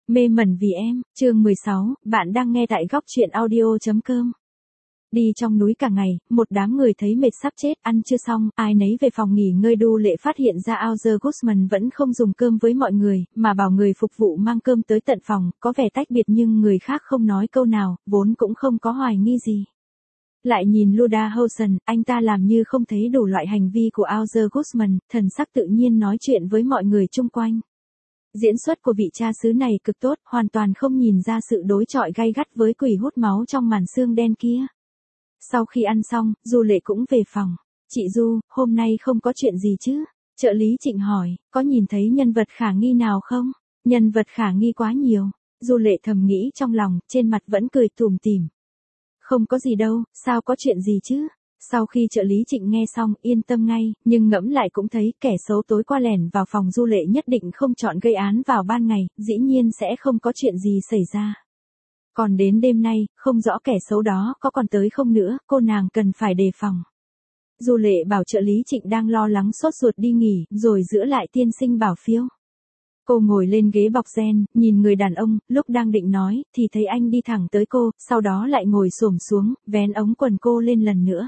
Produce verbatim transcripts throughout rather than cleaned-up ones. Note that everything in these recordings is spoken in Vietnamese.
Mê mẩn vì em, chương mười sáu, bạn đang nghe tại góc truyện audio.com. Đi trong núi cả ngày, một đám người thấy mệt sắp chết, ăn chưa xong, ai nấy về phòng nghỉ ngơi. Đu Lệ phát hiện ra Auger Guzman vẫn không dùng cơm với mọi người, mà bảo người phục vụ mang cơm tới tận phòng, có vẻ tách biệt nhưng người khác không nói câu nào, vốn cũng không có hoài nghi gì. Lại nhìn Luda Housen, anh ta làm như không thấy đủ loại hành vi của Auger Guzman, thần sắc tự nhiên nói chuyện với mọi người chung quanh. Diễn xuất của vị cha xứ này cực tốt, hoàn toàn không nhìn ra sự đối chọi gay gắt với quỷ hút máu trong màn xương đen kia. Sau khi ăn xong, Du Lệ cũng về phòng. Chị Du, hôm nay không có chuyện gì chứ? Trợ lý Trịnh hỏi, có nhìn thấy nhân vật khả nghi nào không? Nhân vật khả nghi quá nhiều. Du Lệ thầm nghĩ trong lòng, trên mặt vẫn cười tủm tỉm. Không có gì đâu, sao có chuyện gì chứ? Sau khi trợ lý Trịnh nghe xong, yên tâm ngay, nhưng ngẫm lại cũng thấy kẻ xấu tối qua lẻn vào phòng Du Lệ nhất định không chọn gây án vào ban ngày, dĩ nhiên sẽ không có chuyện gì xảy ra. Còn đến đêm nay, không rõ kẻ xấu đó có còn tới không nữa, cô nàng cần phải đề phòng. Du Lệ bảo trợ lý Trịnh đang lo lắng sốt ruột đi nghỉ, rồi giữ lại tiên sinh Bảo Phiêu. Cô ngồi lên ghế bọc ren, nhìn người đàn ông, lúc đang định nói, thì thấy anh đi thẳng tới cô, sau đó lại ngồi xổm xuống, vén ống quần cô lên lần nữa.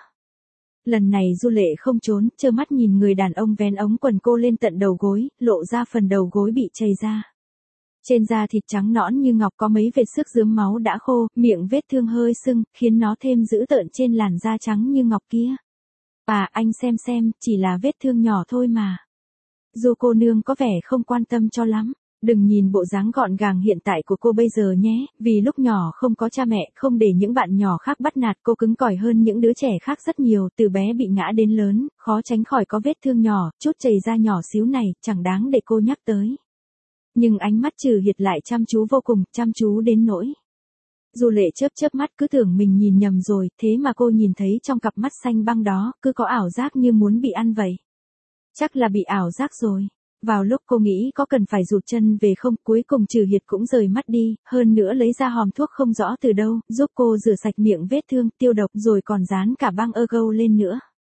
Lần này Du Lệ không trốn, trơ mắt nhìn người đàn ông vén ống quần cô lên tận đầu gối, lộ ra phần đầu gối bị chày ra. Trên da thịt trắng nõn như ngọc có mấy vệt xước rướm máu đã khô, miệng vết thương hơi sưng, khiến nó thêm dữ tợn trên làn da trắng như ngọc kia. À, anh xem xem, chỉ là vết thương nhỏ thôi mà. Du cô nương có vẻ không quan tâm cho lắm. Đừng nhìn bộ dáng gọn gàng hiện tại của cô bây giờ nhé, vì lúc nhỏ không có cha mẹ, không để những bạn nhỏ khác bắt nạt, cô cứng cỏi hơn những đứa trẻ khác rất nhiều, từ bé bị ngã đến lớn, khó tránh khỏi có vết thương nhỏ, chút chày da nhỏ xíu này, chẳng đáng để cô nhắc tới. Nhưng ánh mắt Trừ Hiệt lại chăm chú vô cùng, chăm chú đến nỗi. Du Lệ chớp chớp mắt cứ tưởng mình nhìn nhầm rồi, thế mà cô nhìn thấy trong cặp mắt xanh băng đó, cứ có ảo giác như muốn bị ăn vậy. Chắc là bị ảo giác rồi. Vào lúc cô nghĩ có cần phải rụt chân về không, cuối cùng Trừ Hiệt cũng rời mắt đi, hơn nữa lấy ra hòm thuốc không rõ từ đâu, giúp cô rửa sạch miệng vết thương, tiêu độc rồi còn dán cả băng ergo lên nữa.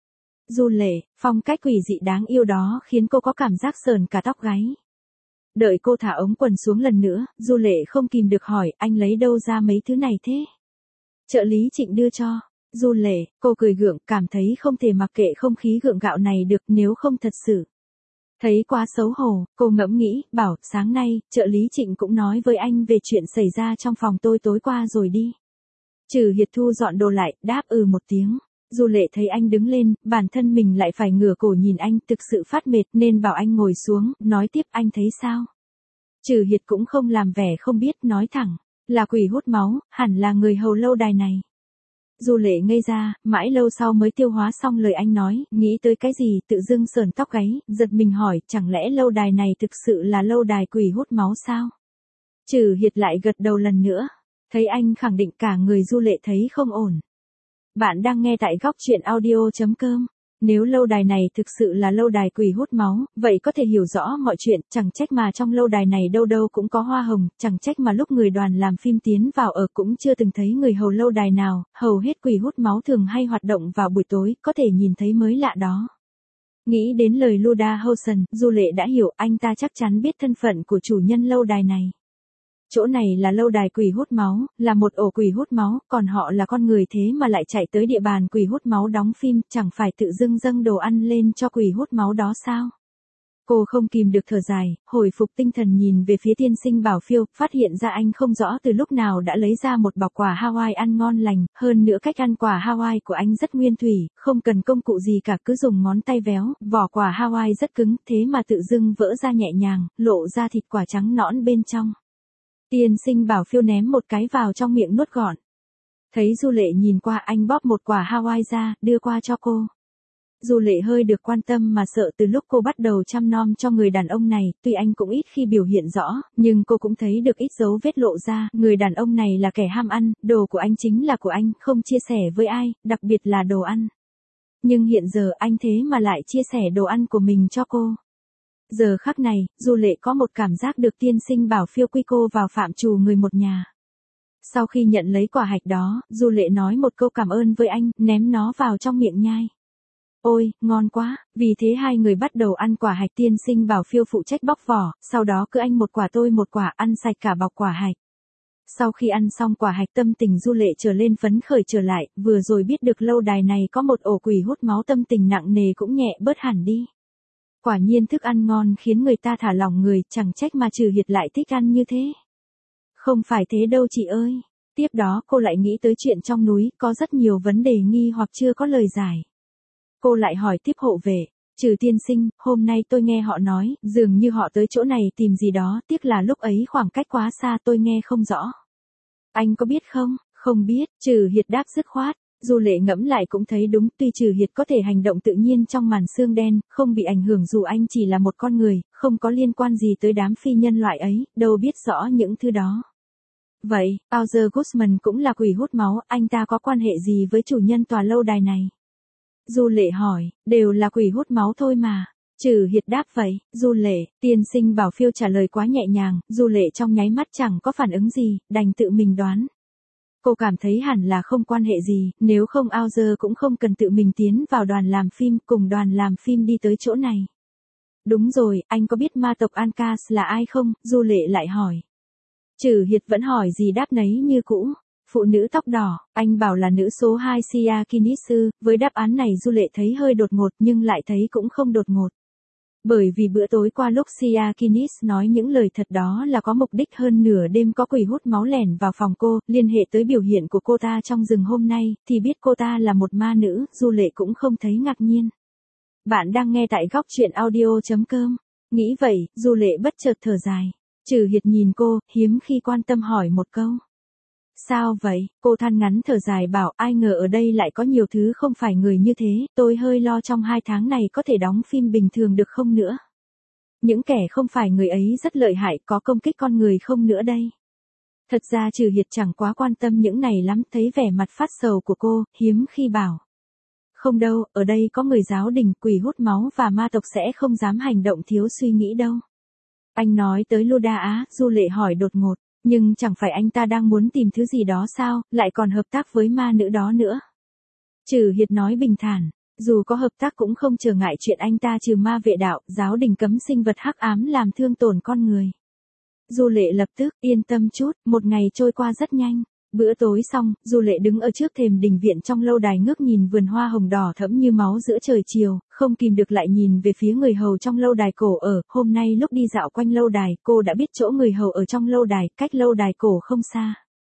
Du Lệ, phong cách quỷ dị đáng yêu đó khiến cô có cảm giác sờn cả tóc gáy. Đợi cô thả ống quần xuống lần nữa, Du Lệ không kìm được hỏi, anh lấy đâu ra mấy thứ này thế? Trợ lý Trịnh đưa cho. Du Lệ, cô cười gượng, cảm thấy không thể mặc kệ không khí gượng gạo này được nếu không thật sự. Thấy quá xấu hổ, cô ngẫm nghĩ, bảo, sáng nay, trợ lý Trịnh cũng nói với anh về chuyện xảy ra trong phòng tôi tối qua rồi đi. Trừ Hiệt thu dọn đồ lại, đáp ừ một tiếng. Du Lệ thấy anh đứng lên, bản thân mình lại phải ngửa cổ nhìn anh, thực sự phát mệt nên bảo anh ngồi xuống, nói tiếp anh thấy sao? Trừ Hiệt cũng không làm vẻ không biết, nói thẳng, là quỷ hút máu, hẳn là người hầu lâu đài này. Du Lệ ngây ra, mãi lâu sau mới tiêu hóa xong lời anh nói, nghĩ tới cái gì, tự dưng sờn tóc gáy, giật mình hỏi, chẳng lẽ lâu đài này thực sự là lâu đài quỷ hút máu sao? Trừ Hiệt lại gật đầu lần nữa, thấy anh khẳng định cả người Du Lệ thấy không ổn. Bạn đang nghe tại góc truyện audio.com. Nếu lâu đài này thực sự là lâu đài quỷ hút máu, vậy có thể hiểu rõ mọi chuyện, chẳng trách mà trong lâu đài này đâu đâu cũng có hoa hồng, chẳng trách mà lúc người đoàn làm phim tiến vào ở cũng chưa từng thấy người hầu lâu đài nào, hầu hết quỷ hút máu thường hay hoạt động vào buổi tối, có thể nhìn thấy mới lạ đó. Nghĩ đến lời Luda Housen, Du Lệ đã hiểu anh ta chắc chắn biết thân phận của chủ nhân lâu đài này. Chỗ này là lâu đài quỷ hút máu, là một ổ quỷ hút máu, còn họ là con người thế mà lại chạy tới địa bàn quỷ hút máu đóng phim, chẳng phải tự dưng dâng đồ ăn lên cho quỷ hút máu đó sao? Cô không kìm được thở dài, hồi phục tinh thần nhìn về phía tiên sinh Bảo Phiêu, phát hiện ra anh không rõ từ lúc nào đã lấy ra một bọc quả Hawaii ăn ngon lành, hơn nữa cách ăn quả Hawaii của anh rất nguyên thủy, không cần công cụ gì cả, cứ dùng ngón tay véo, vỏ quả Hawaii rất cứng, thế mà tự dưng vỡ ra nhẹ nhàng, lộ ra thịt quả trắng nõn bên trong. Tiên sinh Bảo Phiêu ném một cái vào trong miệng nuốt gọn. Thấy Du Lệ nhìn qua, anh bóp một quả Hawaii ra, đưa qua cho cô. Du Lệ hơi được quan tâm mà sợ từ lúc cô bắt đầu chăm nom cho người đàn ông này, tuy anh cũng ít khi biểu hiện rõ, nhưng cô cũng thấy được ít dấu vết lộ ra, người đàn ông này là kẻ ham ăn, đồ của anh chính là của anh, không chia sẻ với ai, đặc biệt là đồ ăn. Nhưng hiện giờ anh thế mà lại chia sẻ đồ ăn của mình cho cô. Giờ khắc này, Du Lệ có một cảm giác được tiên sinh Bảo Phiêu quy cô vào phạm trù người một nhà. Sau khi nhận lấy quả hạch đó, Du Lệ nói một câu cảm ơn với anh, ném nó vào trong miệng nhai. Ôi, ngon quá, vì thế hai người bắt đầu ăn quả hạch. Tiên sinh bảo Phiêu phụ trách bóc vỏ, sau đó cứ anh một quả tôi một quả, ăn sạch cả bọc quả hạch. Sau khi ăn xong quả hạch, tâm tình Du Lệ trở lên phấn khởi trở lại, vừa rồi biết được lâu đài này có một ổ quỷ hút máu, tâm tình nặng nề cũng nhẹ bớt hẳn đi. Quả nhiên thức ăn ngon khiến người ta thả lỏng người, chẳng trách mà Trừ Hiệt lại thích ăn như thế. Không phải thế đâu chị ơi. Tiếp đó cô lại nghĩ tới chuyện trong núi, có rất nhiều vấn đề nghi hoặc chưa có lời giải. Cô lại hỏi tiếp hộ vệ, Trừ tiên sinh, hôm nay tôi nghe họ nói, dường như họ tới chỗ này tìm gì đó, tiếc là lúc ấy khoảng cách quá xa tôi nghe không rõ. Anh có biết không? Không biết, Trừ Hiệt đáp dứt khoát. Du Lệ ngẫm lại cũng thấy đúng, tuy Trừ Hiệt có thể hành động tự nhiên trong màn sương đen, không bị ảnh hưởng dù anh chỉ là một con người, không có liên quan gì tới đám phi nhân loại ấy, đâu biết rõ những thứ đó. Vậy, Bowser Guzman cũng là quỷ hút máu, anh ta có quan hệ gì với chủ nhân tòa lâu đài này? Du Lệ hỏi, đều là quỷ hút máu thôi mà. Trừ Hiệt đáp vậy, Du Lệ, tiên sinh bảo Phiêu trả lời quá nhẹ nhàng, Du Lệ trong nháy mắt chẳng có phản ứng gì, đành tự mình đoán. Cô cảm thấy hẳn là không quan hệ gì, nếu không Bowser cũng không cần tự mình tiến vào đoàn làm phim, cùng đoàn làm phim đi tới chỗ này. Đúng rồi, anh có biết ma tộc Ancas là ai không? Du Lệ lại hỏi. Trừ Hiệt vẫn hỏi gì đáp nấy như cũ. Phụ nữ tóc đỏ, anh bảo là nữ số hai Sia Kinisu, với đáp án này Du Lệ thấy hơi đột ngột nhưng lại thấy cũng không đột ngột. Bởi vì bữa tối qua lúc Sia Kinis nói những lời thật đó là có mục đích, hơn nửa đêm có quỷ hút máu lẻn vào phòng cô, liên hệ tới biểu hiện của cô ta trong rừng hôm nay, thì biết cô ta là một ma nữ, Du Lệ cũng không thấy ngạc nhiên. Bạn đang nghe tại góc truyện audio chấm com. Nghĩ vậy, Du Lệ bất chợt thở dài. Trừ Hiệt nhìn cô, hiếm khi quan tâm hỏi một câu. Sao vậy? Cô than ngắn thở dài bảo, ai ngờ ở đây lại có nhiều thứ không phải người như thế, tôi hơi lo trong hai tháng này có thể đóng phim bình thường được không nữa. Những kẻ không phải người ấy rất lợi hại, có công kích con người không nữa đây. Thật ra Trừ Hiệt chẳng quá quan tâm những này lắm, thấy vẻ mặt phát sầu của cô, hiếm khi bảo. Không đâu, ở đây có người giáo đình, quỷ hút máu và ma tộc sẽ không dám hành động thiếu suy nghĩ đâu. Anh nói tới Luda Á, Du Lệ hỏi đột ngột. Nhưng chẳng phải anh ta đang muốn tìm thứ gì đó sao, lại còn hợp tác với ma nữ đó nữa. Trừ Hiệt nói bình thản, dù có hợp tác cũng không trở ngại chuyện anh ta trừ ma vệ đạo, giáo đình cấm sinh vật hắc ám làm thương tổn con người. Du Lệ lập tức, yên tâm chút, một ngày trôi qua rất nhanh. Bữa tối xong, Du Lệ đứng ở trước thềm đình viện trong lâu đài ngước nhìn vườn hoa hồng đỏ thẫm như máu giữa trời chiều, không kìm được lại nhìn về phía người hầu trong lâu đài cổ ở. Hôm nay lúc đi dạo quanh lâu đài, cô đã biết chỗ người hầu ở trong lâu đài, cách lâu đài cổ không xa.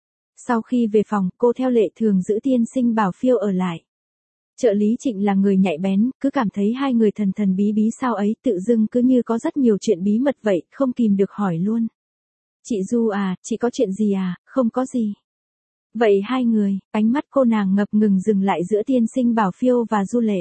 Sau khi về phòng, cô theo lệ thường giữ tiên sinh bảo Phiêu ở lại. Trợ lý Trịnh là người nhạy bén, cứ cảm thấy hai người thần thần bí bí sao ấy, tự dưng cứ như có rất nhiều chuyện bí mật vậy, không kìm được hỏi luôn. Chị Du à, chị có chuyện gì à? Không có gì. Vậy hai người, ánh mắt cô nàng ngập ngừng dừng lại giữa tiên sinh bảo Phiêu và Du Lệ.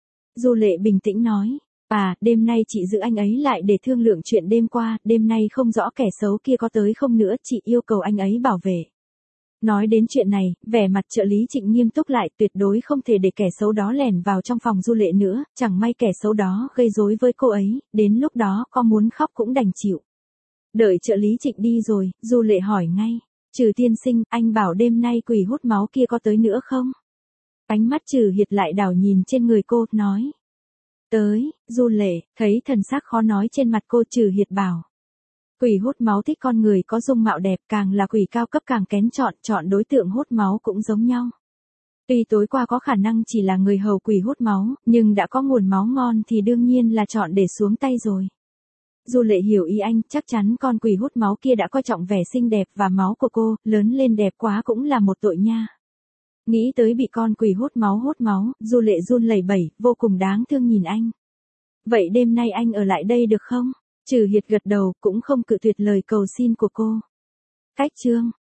Du Lệ bình tĩnh nói, à, đêm nay chị giữ anh ấy lại để thương lượng chuyện đêm qua, đêm nay không rõ kẻ xấu kia có tới không nữa, chị yêu cầu anh ấy bảo vệ. Nói đến chuyện này, vẻ mặt trợ lý Trịnh nghiêm túc lại, tuyệt đối không thể để kẻ xấu đó lẻn vào trong phòng Du Lệ nữa, chẳng may kẻ xấu đó gây rối với cô ấy, đến lúc đó có muốn khóc cũng đành chịu. Đợi trợ lý Trịnh đi rồi, Du Lệ hỏi ngay. Trừ tiên sinh, anh bảo đêm nay quỷ hút máu kia có tới nữa không? Ánh mắt Trừ Hiệt lại đảo nhìn trên người cô, nói. Tới, Du Lệ, thấy thần sắc khó nói trên mặt cô, Trừ Hiệt bảo. Quỷ hút máu thích con người có dung mạo đẹp, càng là quỷ cao cấp càng kén chọn, chọn đối tượng hút máu cũng giống nhau. Tuy tối qua có khả năng chỉ là người hầu quỷ hút máu, nhưng đã có nguồn máu ngon thì đương nhiên là chọn để xuống tay rồi. Du Lệ hiểu ý anh, chắc chắn con quỷ hút máu kia đã coi trọng vẻ xinh đẹp và máu của cô, lớn lên đẹp quá cũng là một tội nha. Nghĩ tới bị con quỷ hút máu hút máu, Du Lệ run lẩy bẩy, vô cùng đáng thương nhìn anh. Vậy đêm nay anh ở lại đây được không? Trừ Hiệt gật đầu, cũng không cự tuyệt lời cầu xin của cô. Cách chương